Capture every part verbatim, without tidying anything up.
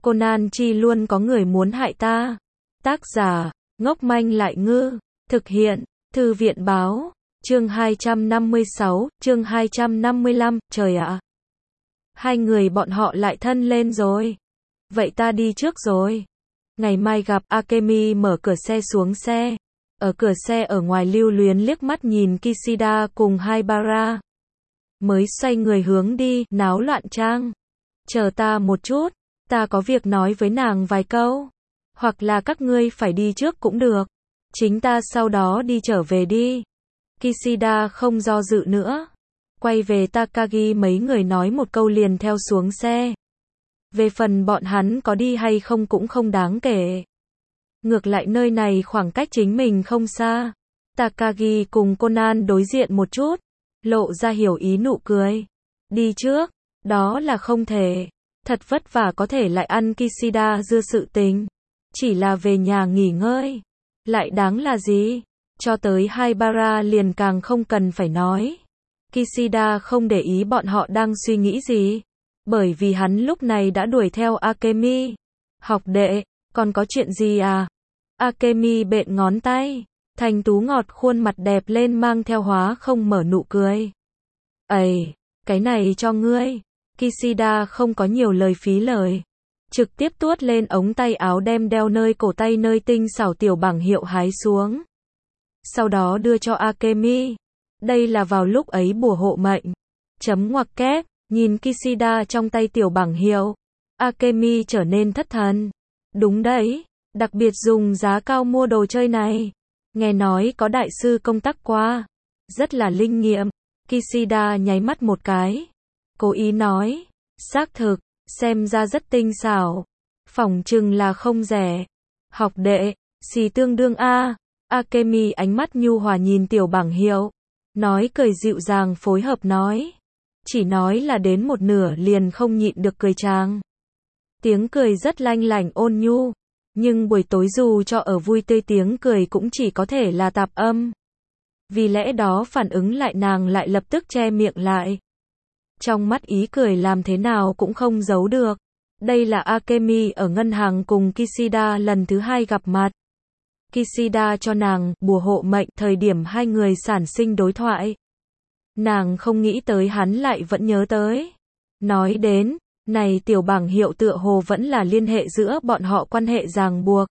Conan chi luôn có người muốn hại ta. Tác giả, ngốc manh lại ngư. Thực hiện, Thư viện báo. Chương hai trăm năm mươi sáu, chương hai trăm năm mươi lăm, trời ạ. Hai người bọn họ lại thân lên rồi. Vậy ta đi trước rồi. Ngày mai gặp. Akemi mở cửa xe xuống xe. Ở cửa xe ở ngoài lưu luyến liếc mắt nhìn Kishida cùng Haibara. Mới xoay người hướng đi, náo loạn trang. Chờ ta một chút, ta có việc nói với nàng vài câu. Hoặc là các ngươi phải đi trước cũng được. Chính ta sau đó đi trở về đi. Kishida không do dự nữa. Quay về Takagi mấy người nói một câu liền theo xuống xe. Về phần bọn hắn có đi hay không cũng không đáng kể. Ngược lại nơi này khoảng cách chính mình không xa. Takagi cùng Conan đối diện một chút. Lộ ra hiểu ý nụ cười. Đi trước, đó là không thể. Thật vất vả có thể lại ăn Kishida dưa sự tình. Chỉ là về nhà nghỉ ngơi. Lại đáng là gì? Cho tới Haibara liền càng không cần phải nói. Kishida không để ý bọn họ đang suy nghĩ gì. Bởi vì hắn lúc này đã đuổi theo Akemi. Học đệ, còn có chuyện gì à? Akemi bện ngón tay. Thanh tú ngọt khuôn mặt đẹp lên mang theo hóa không mở nụ cười. Ây, cái này cho ngươi. Kishida không có nhiều lời phí lời. Trực tiếp tuốt lên ống tay áo đem đeo nơi cổ tay nơi tinh xảo tiểu bảng hiệu hái xuống. Sau đó đưa cho Akemi. Đây là vào lúc ấy bùa hộ mệnh. Chấm ngoặc kép, nhìn Kishida trong tay tiểu bảng hiệu. Akemi trở nên thất thần. Đúng đấy, đặc biệt dùng giá cao mua đồ chơi này. Nghe nói có đại sư công tác qua. Rất là linh nghiệm. Kishida nháy mắt một cái. Cố ý nói. Xác thực, xem ra rất tinh xảo. Phỏng chừng là không rẻ. Học đệ, xì tương đương A. Akemi ánh mắt nhu hòa nhìn tiểu bảng hiệu. Nói cười dịu dàng phối hợp nói. Chỉ nói là đến một nửa liền không nhịn được cười chàng. Tiếng cười rất lanh lảnh ôn nhu. Nhưng buổi tối dù cho ở vui tươi tiếng cười cũng chỉ có thể là tạp âm. Vì lẽ đó phản ứng lại nàng lại lập tức che miệng lại. Trong mắt ý cười làm thế nào cũng không giấu được. Đây là Akemi ở ngân hàng cùng Kishida lần thứ hai gặp mặt. Kishida cho nàng bùa hộ mệnh thời điểm hai người sản sinh đối thoại. Nàng không nghĩ tới hắn lại vẫn nhớ tới. Nói đến, này tiểu bảng hiệu tựa hồ vẫn là liên hệ giữa bọn họ quan hệ ràng buộc.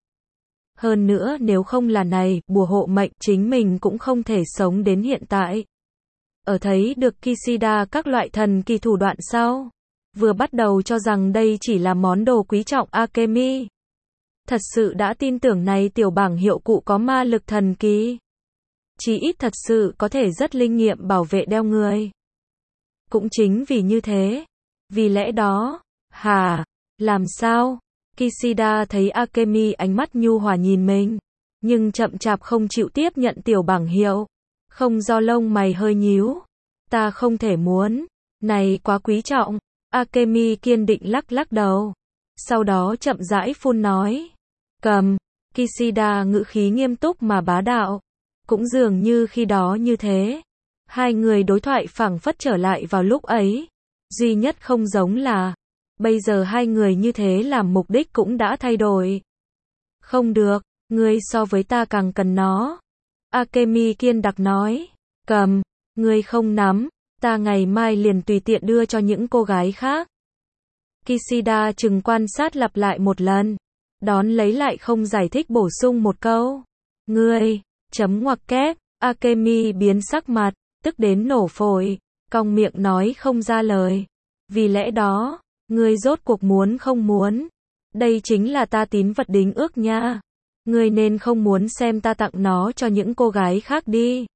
Hơn nữa nếu không là này, bùa hộ mệnh chính mình cũng không thể sống đến hiện tại. Ở thấy được Kishida các loại thần kỳ thủ đoạn sau. Vừa bắt đầu cho rằng đây chỉ là món đồ quý trọng Akemi. Thật sự đã tin tưởng này tiểu bảng hiệu cụ có ma lực thần kỳ. Chỉ ít thật sự có thể rất linh nghiệm bảo vệ đeo người. Cũng chính vì như thế. Vì lẽ đó, hả, làm sao? Kishida thấy Akemi ánh mắt nhu hòa nhìn mình. Nhưng chậm chạp không chịu tiếp nhận tiểu bảng hiệu. Không do lông mày hơi nhíu. Ta không thể muốn. Này quá quý trọng. Akemi kiên định lắc lắc đầu. Sau đó chậm rãi phun nói. Cầm. Kishida ngữ khí nghiêm túc mà bá đạo. Cũng dường như khi đó như thế. Hai người đối thoại phảng phất trở lại vào lúc ấy. Duy nhất không giống là. Bây giờ hai người như thế làm mục đích cũng đã thay đổi. Không được. Ngươi so với ta càng cần nó. Akemi kiên đặc nói. Cầm. Ngươi không nắm. Ta ngày mai liền tùy tiện đưa cho những cô gái khác. Kishida chừng quan sát lặp lại một lần. Đón lấy lại không giải thích bổ sung một câu. Ngươi, chấm ngoặc kép, Akemi biến sắc mặt, tức đến nổ phổi, cong miệng nói không ra lời. Vì lẽ đó, ngươi rốt cuộc muốn không muốn. Đây chính là ta tín vật đính ước nha. Ngươi nên không muốn xem ta tặng nó cho những cô gái khác đi.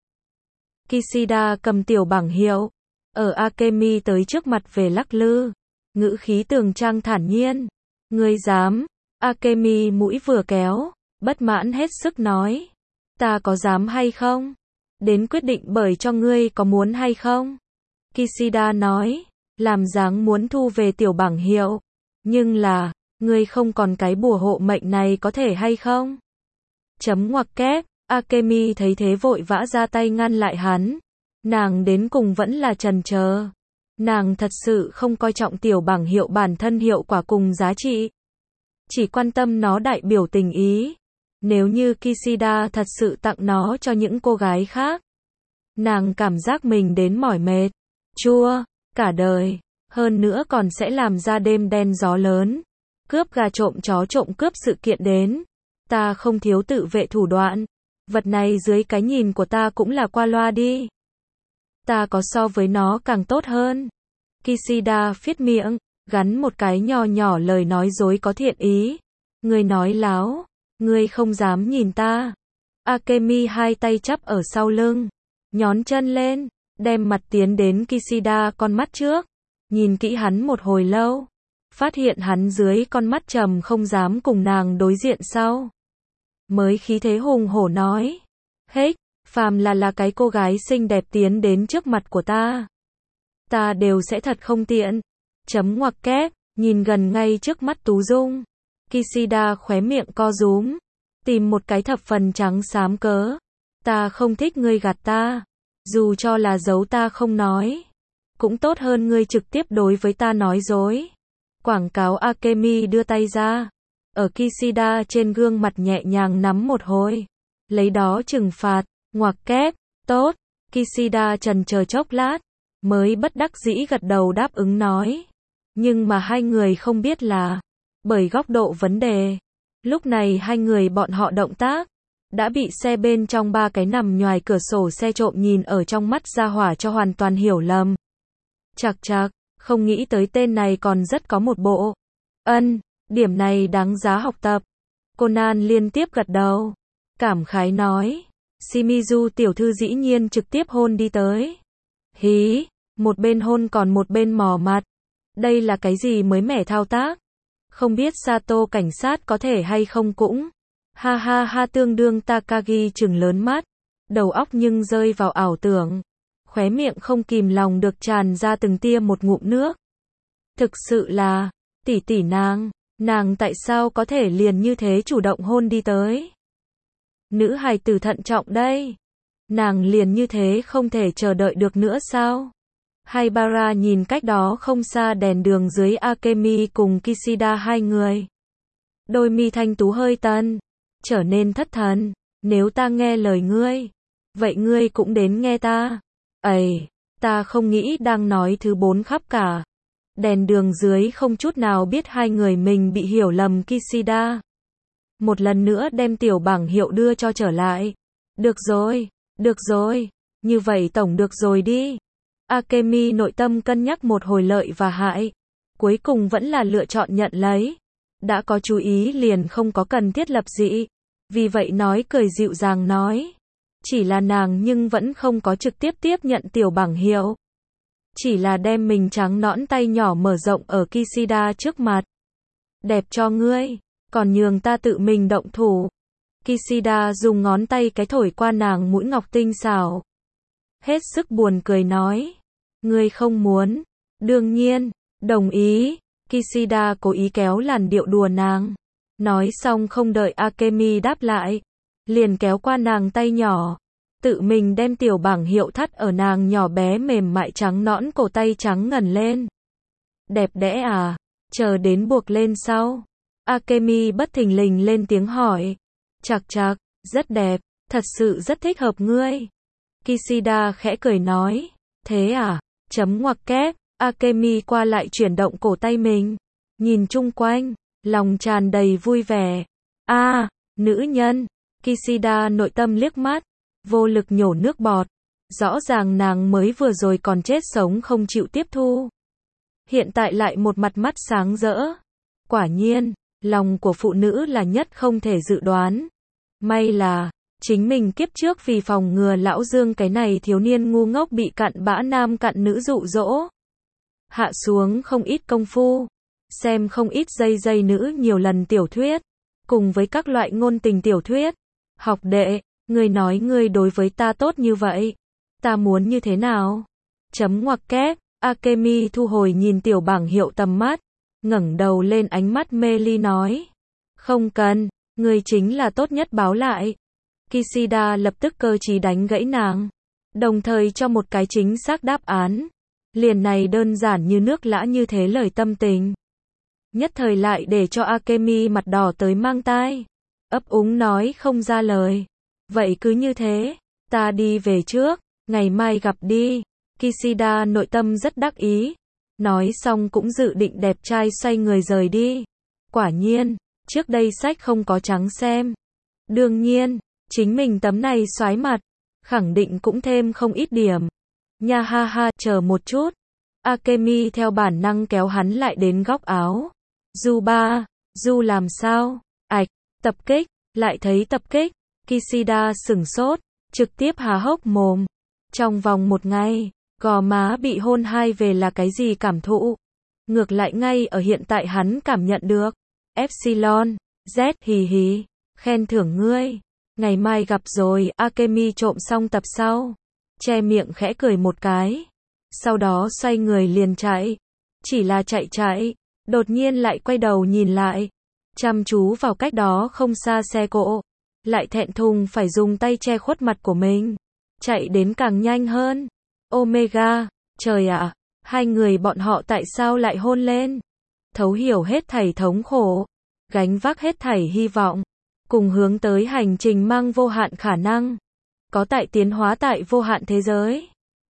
Kishida cầm tiểu bảng hiệu. Ở Akemi tới trước mặt về lắc lư. Ngữ khí tường trang thản nhiên. Ngươi dám. Akemi mũi vừa kéo. Bất mãn hết sức nói. Ta có dám hay không? Đến quyết định bởi cho ngươi có muốn hay không? Kishida nói. Làm dáng muốn thu về tiểu bảng hiệu. Nhưng là, ngươi không còn cái bùa hộ mệnh này có thể hay không? Chấm ngoặc kép. Akemi thấy thế vội vã ra tay ngăn lại hắn. Nàng đến cùng vẫn là trần chờ. Nàng thật sự không coi trọng tiểu bảng hiệu bản thân hiệu quả cùng giá trị. chỉ quan tâm nó đại biểu tình ý. Nếu như Kishida thật sự tặng nó cho những cô gái khác, nàng cảm giác mình đến mỏi mệt, chua, cả đời, hơn nữa còn sẽ làm ra đêm đen gió lớn, cướp gà trộm chó trộm cướp sự kiện đến. Ta không thiếu tự vệ thủ đoạn, vật này dưới cái nhìn của ta cũng là qua loa đi. Ta có so với nó càng tốt hơn. Kishida phết miệng, gắn một cái nho nhỏ lời nói dối có thiện ý. Ngươi nói láo, ngươi không dám nhìn ta. Akemi hai tay chắp ở sau lưng, nhón chân lên, đem mặt tiến đến Kishida con mắt trước, nhìn kỹ hắn một hồi lâu, phát hiện hắn dưới con mắt trầm không dám cùng nàng đối diện sau. Mới khí thế hùng hổ nói, hết, phàm là là cái cô gái xinh đẹp tiến đến trước mặt của ta, ta đều sẽ thật không tiện. Chấm ngoặc kép, nhìn gần ngay trước mắt Tú Dung. Kishida khóe miệng co rúm, tìm một cái thập phần trắng xám cớ. Ta không thích ngươi gạt ta, dù cho là giấu ta không nói, cũng tốt hơn ngươi trực tiếp đối với ta nói dối. Quảng cáo Akemi đưa tay ra, ở Kishida trên gương mặt nhẹ nhàng nắm một hồi, lấy đó trừng phạt, ngoặc kép, tốt. Kishida trần chờ chốc lát, mới bất đắc dĩ gật đầu đáp ứng nói. Nhưng mà hai người không biết là, bởi góc độ vấn đề, lúc này hai người bọn họ động tác, đã bị xe bên trong ba cái nằm ngoài cửa sổ xe trộm nhìn ở trong mắt ra hỏa cho hoàn toàn hiểu lầm. Chạc chạc, không nghĩ tới tên này còn rất có một bộ. Ân, điểm này đáng giá học tập. Conan liên tiếp gật đầu, cảm khái nói. Shimizu tiểu thư dĩ nhiên trực tiếp hôn đi tới. Hí, một bên hôn còn một bên mò mặt. Đây là cái gì mới mẻ thao tác? Không biết Sato cảnh sát có thể hay không cũng. Ha ha ha, tương đương Takagi trừng lớn mắt, đầu óc nhưng rơi vào ảo tưởng, khóe miệng không kìm lòng được tràn ra từng tia một ngụm nước. Thực sự là, tỷ tỷ nàng, nàng tại sao có thể liền như thế chủ động hôn đi tới? Nữ hài tử thận trọng đây, nàng liền như thế không thể chờ đợi được nữa sao? Haibara nhìn cách đó không xa đèn đường dưới Akemi cùng Kishida hai người. Đôi mi thanh tú hơi tân, trở nên thất thần. Nếu ta nghe lời ngươi, vậy ngươi cũng đến nghe ta. Ây, ta không nghĩ đang nói thứ bốn khắp cả. Đèn đường dưới không chút nào biết hai người mình bị hiểu lầm. Kishida một lần nữa đem tiểu bảng hiệu đưa cho trở lại. Được rồi, được rồi, như vậy tổng được rồi đi. Akemi nội tâm cân nhắc một hồi lợi và hại, cuối cùng vẫn là lựa chọn nhận lấy. Đã có chú ý liền không có cần thiết lập dị, vì vậy nói cười dịu dàng nói. Chỉ là nàng nhưng vẫn không có trực tiếp tiếp nhận tiểu bảng hiệu. Chỉ là đem mình trắng nõn tay nhỏ mở rộng ở Kishida trước mặt. Đẹp cho ngươi, còn nhường ta tự mình động thủ. Kishida dùng ngón tay cái thổi qua nàng mũi ngọc tinh xảo. Hết sức buồn cười nói. Ngươi không muốn. Đương nhiên, đồng ý. Kishida cố ý kéo làn điệu đùa nàng. Nói xong không đợi Akemi đáp lại, liền kéo qua nàng tay nhỏ, tự mình đem tiểu bảng hiệu thắt ở nàng nhỏ bé mềm mại trắng nõn cổ tay trắng ngần lên. Đẹp đẽ à? Chờ đến buộc lên sau. Akemi bất thình lình lên tiếng hỏi. Chạc chạc, rất đẹp, thật sự rất thích hợp ngươi. Kishida khẽ cười nói. Thế à? Chấm ngoặc kép. Akemi qua lại chuyển động cổ tay mình, nhìn chung quanh, lòng tràn đầy vui vẻ. A, à, nữ nhân. Kishida nội tâm liếc mắt, vô lực nhổ nước bọt. Rõ ràng nàng mới vừa rồi còn chết sống không chịu tiếp thu, hiện tại lại một mặt mắt sáng rỡ. Quả nhiên, lòng của phụ nữ là nhất không thể dự đoán. May là chính mình kiếp trước vì phòng ngừa lão Dương cái này thiếu niên ngu ngốc bị cặn bã nam cặn nữ dụ dỗ, hạ xuống không ít công phu, xem không ít dây dây nữ nhiều lần tiểu thuyết, cùng với các loại ngôn tình tiểu thuyết. Học đệ, ngươi nói ngươi đối với ta tốt như vậy, ta muốn như thế nào? Chấm ngoặc kép. Akemi thu hồi nhìn tiểu bảng hiệu tầm mắt, ngẩng đầu lên ánh mắt mê ly nói. Không cần, ngươi chính là tốt nhất báo lại. Kishida lập tức cơ trí đánh gãy nàng, đồng thời cho một cái chính xác đáp án. Liền này đơn giản như nước lã như thế lời tâm tình. nhất thời lại để cho Akemi mặt đỏ tới mang tai, ấp úng nói không ra lời. Vậy cứ như thế, ta đi về trước, ngày mai gặp đi. Kishida nội tâm rất đắc ý, nói xong cũng dự định đẹp trai xoay người rời đi. Quả nhiên, trước đây sách không có trắng xem. Đương nhiên, chính mình tấm này soái mặt, khẳng định cũng thêm không ít điểm. Nha ha ha, chờ một chút. Akemi theo bản năng kéo hắn lại đến góc áo. Du ba, Du làm sao? Ảch, tập kích, lại thấy tập kích. Kishida sửng sốt, trực tiếp há hốc mồm. Trong vòng một ngày, gò má bị hôn hai về là cái gì cảm thụ? Ngược lại ngay ở hiện tại hắn cảm nhận được. Epsilon, Z hì hì, khen thưởng ngươi. Ngày mai gặp rồi. Akemi trộm xong tập sau, che miệng khẽ cười một cái. Sau đó xoay người liền chạy. Chỉ là chạy chạy, đột nhiên lại quay đầu nhìn lại, chăm chú vào cách đó không xa xe cộ, lại thẹn thùng phải dùng tay che khuất mặt của mình. Chạy đến càng nhanh hơn. Omega, trời ạ, hai người bọn họ tại sao lại hôn lên? Thấu hiểu hết thảy thống khổ, gánh vác hết thảy hy vọng, cùng hướng tới hành trình mang vô hạn khả năng, có tại tiến hóa tại vô hạn thế giới.